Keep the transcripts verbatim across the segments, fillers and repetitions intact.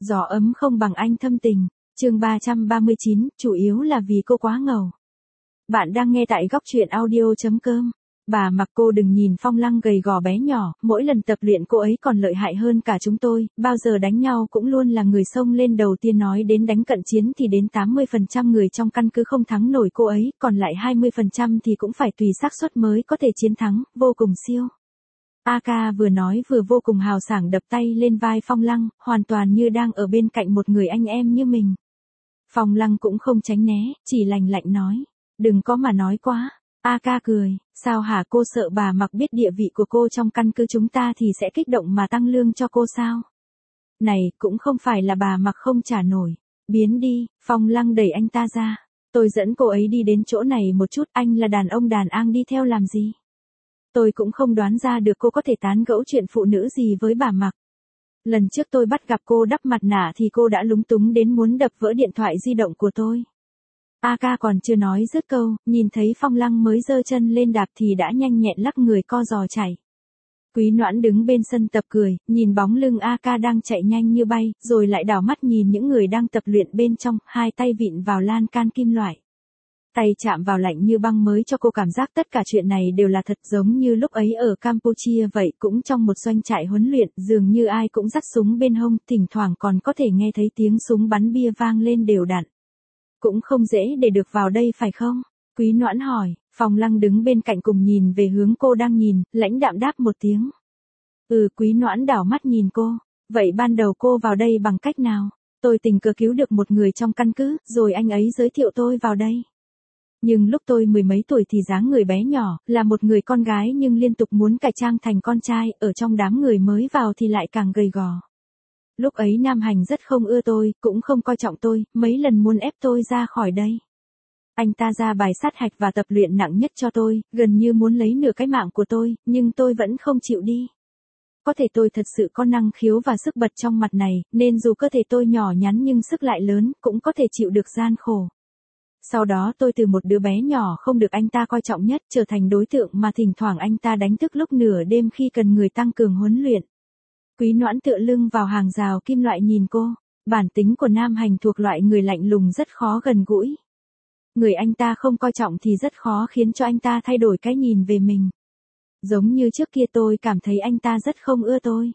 Gió ấm không bằng anh thâm tình. Chương ba trăm ba mươi chín, chủ yếu là vì cô quá ngầu. Bạn đang nghe tại góc truyện audio chấm com. Bà Mặc, cô đừng nhìn Phong Lăng gầy gò bé nhỏ, mỗi lần tập luyện cô ấy còn lợi hại hơn cả chúng tôi, bao giờ đánh nhau cũng luôn là người xông lên đầu tiên, nói đến đánh cận chiến thì đến tám mươi phần trăm người trong căn cứ không thắng nổi cô ấy, còn lại hai mươi phần trăm thì cũng phải tùy xác suất mới có thể chiến thắng, vô cùng siêu. a ca vừa nói vừa vô cùng hào sảng đập tay lên vai Phong Lăng, hoàn toàn như đang ở bên cạnh một người anh em như mình. Phong Lăng cũng không tránh né, chỉ lành lạnh nói, đừng có mà nói quá. a ca cười, sao hả, cô sợ bà Mặc biết địa vị của cô trong căn cứ chúng ta thì sẽ kích động mà tăng lương cho cô sao? Này, cũng không phải là bà Mặc không trả nổi. Biến đi. Phong Lăng đẩy anh ta ra. Tôi dẫn cô ấy đi đến chỗ này một chút, anh là đàn ông đàn an đi theo làm gì? Tôi cũng không đoán ra được cô có thể tán gẫu chuyện phụ nữ gì với bà Mặc. Lần trước tôi bắt gặp cô đắp mặt nạ thì cô đã lúng túng đến muốn đập vỡ điện thoại di động của tôi. a ca còn chưa nói dứt câu, nhìn thấy Phong Lăng mới giơ chân lên đạp thì đã nhanh nhẹn lắc người co giò chạy. Quý Noãn đứng bên sân tập cười, nhìn bóng lưng a ca đang chạy nhanh như bay, rồi lại đảo mắt nhìn những người đang tập luyện bên trong, hai tay vịn vào lan can kim loại. Tay chạm vào lạnh như băng mới cho cô cảm giác tất cả chuyện này đều là thật, giống như lúc ấy ở Campuchia vậy, cũng trong một doanh trại huấn luyện, dường như ai cũng dắt súng bên hông, thỉnh thoảng còn có thể nghe thấy tiếng súng bắn bia vang lên đều đặn. Cũng không dễ để được vào đây phải không? Quý Noãn hỏi. Phong Lăng đứng bên cạnh cùng nhìn về hướng cô đang nhìn, lãnh đạm đáp một tiếng. Ừ. Quý Noãn đảo mắt nhìn cô. Vậy ban đầu cô vào đây bằng cách nào? Tôi tình cờ cứu được một người trong căn cứ, rồi anh ấy giới thiệu tôi vào đây. Nhưng lúc tôi mười mấy tuổi thì dáng người bé nhỏ, là một người con gái nhưng liên tục muốn cải trang thành con trai, ở trong đám người mới vào thì lại càng gầy gò. Lúc ấy Nam Hành rất không ưa tôi, cũng không coi trọng tôi, mấy lần muốn ép tôi ra khỏi đây. Anh ta ra bài sát hạch và tập luyện nặng nhất cho tôi, gần như muốn lấy nửa cái mạng của tôi, nhưng tôi vẫn không chịu đi. Có thể tôi thật sự có năng khiếu và sức bật trong mặt này, nên dù cơ thể tôi nhỏ nhắn nhưng sức lại lớn, cũng có thể chịu được gian khổ. Sau đó tôi từ một đứa bé nhỏ không được anh ta coi trọng nhất, trở thành đối tượng mà thỉnh thoảng anh ta đánh thức lúc nửa đêm khi cần người tăng cường huấn luyện. Quý Noãn tựa lưng vào hàng rào kim loại nhìn cô. Bản tính của Nam Hành thuộc loại người lạnh lùng rất khó gần gũi. Người anh ta không coi trọng thì rất khó khiến cho anh ta thay đổi cái nhìn về mình. Giống như trước kia tôi cảm thấy anh ta rất không ưa tôi.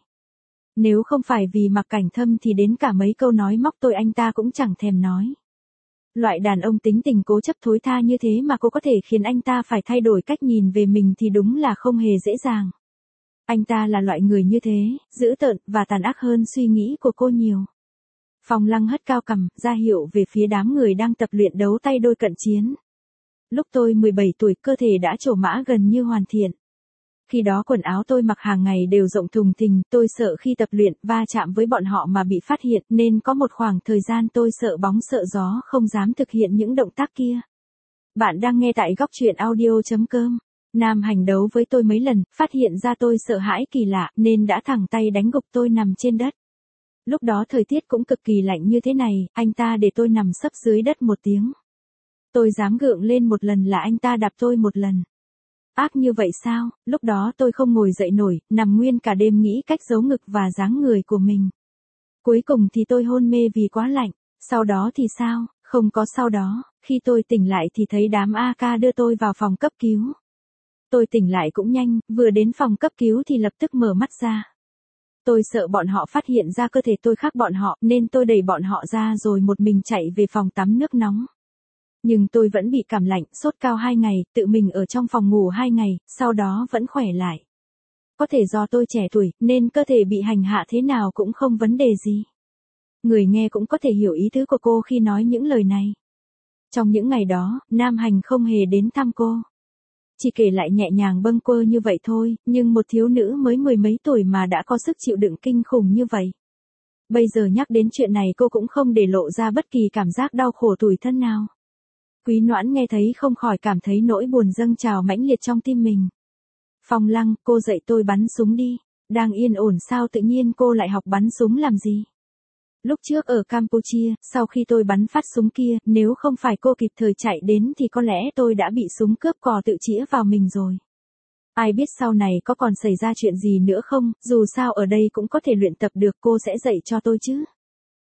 Nếu không phải vì Mặc Cảnh Thâm thì đến cả mấy câu nói móc tôi anh ta cũng chẳng thèm nói. Loại đàn ông tính tình cố chấp thối tha như thế mà cô có thể khiến anh ta phải thay đổi cách nhìn về mình thì đúng là không hề dễ dàng. Anh ta là loại người như thế, dữ tợn và tàn ác hơn suy nghĩ của cô nhiều. Phong Lăng hất cao cằm, ra hiệu về phía đám người đang tập luyện đấu tay đôi cận chiến. Lúc tôi mười bảy tuổi, cơ thể đã trổ mã gần như hoàn thiện. Khi đó quần áo tôi mặc hàng ngày đều rộng thùng thình, tôi sợ khi tập luyện va chạm với bọn họ mà bị phát hiện, nên có một khoảng thời gian tôi sợ bóng sợ gió, không dám thực hiện những động tác kia. Bạn đang nghe tại góc truyện audio chấm com. Nam Hành đấu với tôi mấy lần, phát hiện ra tôi sợ hãi kỳ lạ, nên đã thẳng tay đánh gục tôi nằm trên đất. Lúc đó thời tiết cũng cực kỳ lạnh như thế này, anh ta để tôi nằm sấp dưới đất một tiếng. Tôi dám gượng lên một lần là anh ta đạp tôi một lần. Ác như vậy sao? Lúc đó tôi không ngồi dậy nổi, nằm nguyên cả đêm nghĩ cách giấu ngực và dáng người của mình. Cuối cùng thì tôi hôn mê vì quá lạnh. Sau đó thì sao? Không có sau đó, khi tôi tỉnh lại thì thấy đám a ca đưa tôi vào phòng cấp cứu. Tôi tỉnh lại cũng nhanh, vừa đến phòng cấp cứu thì lập tức mở mắt ra. Tôi sợ bọn họ phát hiện ra cơ thể tôi khác bọn họ, nên tôi đẩy bọn họ ra rồi một mình chạy về phòng tắm nước nóng. Nhưng tôi vẫn bị cảm lạnh, sốt cao hai ngày, tự mình ở trong phòng ngủ hai ngày, sau đó vẫn khỏe lại. Có thể do tôi trẻ tuổi, nên cơ thể bị hành hạ thế nào cũng không vấn đề gì. Người nghe cũng có thể hiểu ý tứ của cô khi nói những lời này. Trong những ngày đó, Nam Hành không hề đến thăm cô. Chỉ kể lại nhẹ nhàng bâng quơ như vậy thôi, nhưng một thiếu nữ mới mười mấy tuổi mà đã có sức chịu đựng kinh khủng như vậy. Bây giờ nhắc đến chuyện này cô cũng không để lộ ra bất kỳ cảm giác đau khổ tủi thân nào. Quý Noãn nghe thấy không khỏi cảm thấy nỗi buồn dâng trào mãnh liệt trong tim mình. Phong Lăng, cô dạy tôi bắn súng đi. Đang yên ổn sao tự nhiên cô lại học bắn súng làm gì? Lúc trước ở Campuchia, sau khi tôi bắn phát súng kia, nếu không phải cô kịp thời chạy đến thì có lẽ tôi đã bị súng cướp cò tự chĩa vào mình rồi. Ai biết sau này có còn xảy ra chuyện gì nữa không, dù sao ở đây cũng có thể luyện tập được, cô sẽ dạy cho tôi chứ.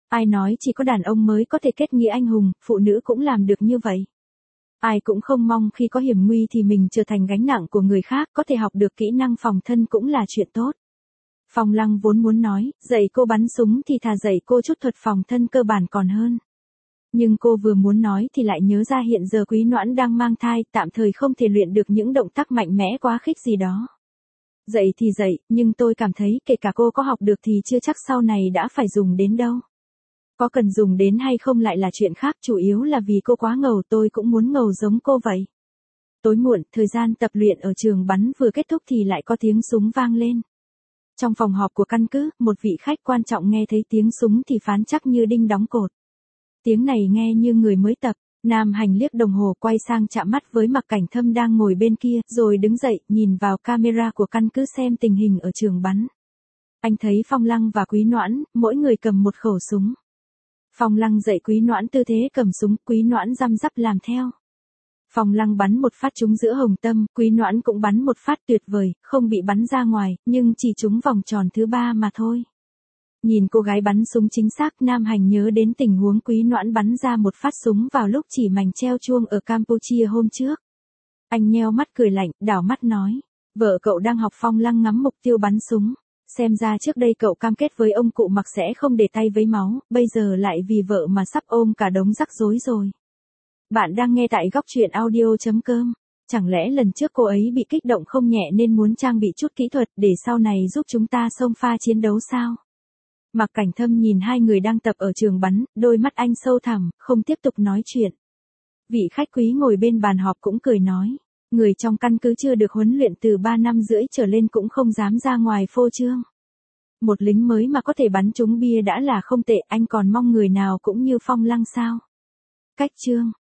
Ai nói chỉ có đàn ông mới có thể kết nghĩa anh hùng, phụ nữ cũng làm được như vậy. Ai cũng không mong khi có hiểm nguy thì mình trở thành gánh nặng của người khác, có thể học được kỹ năng phòng thân cũng là chuyện tốt. Phong Lăng vốn muốn nói, dạy cô bắn súng thì thà dạy cô chút thuật phòng thân cơ bản còn hơn. Nhưng cô vừa muốn nói thì lại nhớ ra hiện giờ Quý Noãn đang mang thai, tạm thời không thể luyện được những động tác mạnh mẽ quá khích gì đó. Dạy thì dạy, nhưng tôi cảm thấy kể cả cô có học được thì chưa chắc sau này đã phải dùng đến đâu. Có cần dùng đến hay không lại là chuyện khác, chủ yếu là vì cô quá ngầu, tôi cũng muốn ngầu giống cô vậy. Tối muộn, thời gian tập luyện ở trường bắn vừa kết thúc thì lại có tiếng súng vang lên. Trong phòng họp của căn cứ, một vị khách quan trọng nghe thấy tiếng súng thì phán chắc như đinh đóng cột. Tiếng này nghe như người mới tập. Nam Hành liếc đồng hồ, quay sang chạm mắt với Mạc Cảnh Thâm đang ngồi bên kia, rồi đứng dậy, nhìn vào camera của căn cứ xem tình hình ở trường bắn. Anh thấy Phong Lăng và Quý Noãn, mỗi người cầm một khẩu súng. Phong Lăng dạy Quý Noãn tư thế cầm súng, Quý Noãn răm rắp làm theo. Phong Lăng bắn một phát trúng giữa hồng tâm, Quý Noãn cũng bắn một phát tuyệt vời, không bị bắn ra ngoài, nhưng chỉ trúng vòng tròn thứ ba mà thôi. Nhìn cô gái bắn súng chính xác, Nam Hành nhớ đến tình huống Quý Noãn bắn ra một phát súng vào lúc chỉ mảnh treo chuông ở Campuchia hôm trước. Anh nheo mắt cười lạnh, đảo mắt nói, vợ cậu đang học. Phong Lăng ngắm mục tiêu bắn súng. Xem ra trước đây cậu cam kết với ông cụ Mặc sẽ không để tay với máu, bây giờ lại vì vợ mà sắp ôm cả đống rắc rối rồi. Bạn đang nghe tại góc truyện audio chấm com. Chẳng lẽ lần trước cô ấy bị kích động không nhẹ nên muốn trang bị chút kỹ thuật để sau này giúp chúng ta xông pha chiến đấu sao? Mạc Cảnh Thâm nhìn hai người đang tập ở trường bắn, đôi mắt anh sâu thẳm, không tiếp tục nói chuyện. Vị khách quý ngồi bên bàn họp cũng cười nói, người trong căn cứ chưa được huấn luyện từ ba năm rưỡi trở lên cũng không dám ra ngoài phô trương. Một lính mới mà có thể bắn trúng bia đã là không tệ, anh còn mong người nào cũng như Phong Lăng sao? Cách chương